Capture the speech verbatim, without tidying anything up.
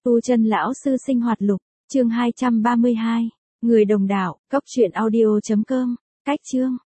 Tu Chân Lão Sư Sinh Hoạt Lục, chương hai trăm ba mươi hai. Người đồng đạo, cốc truyện audio chấm com. Cách chương.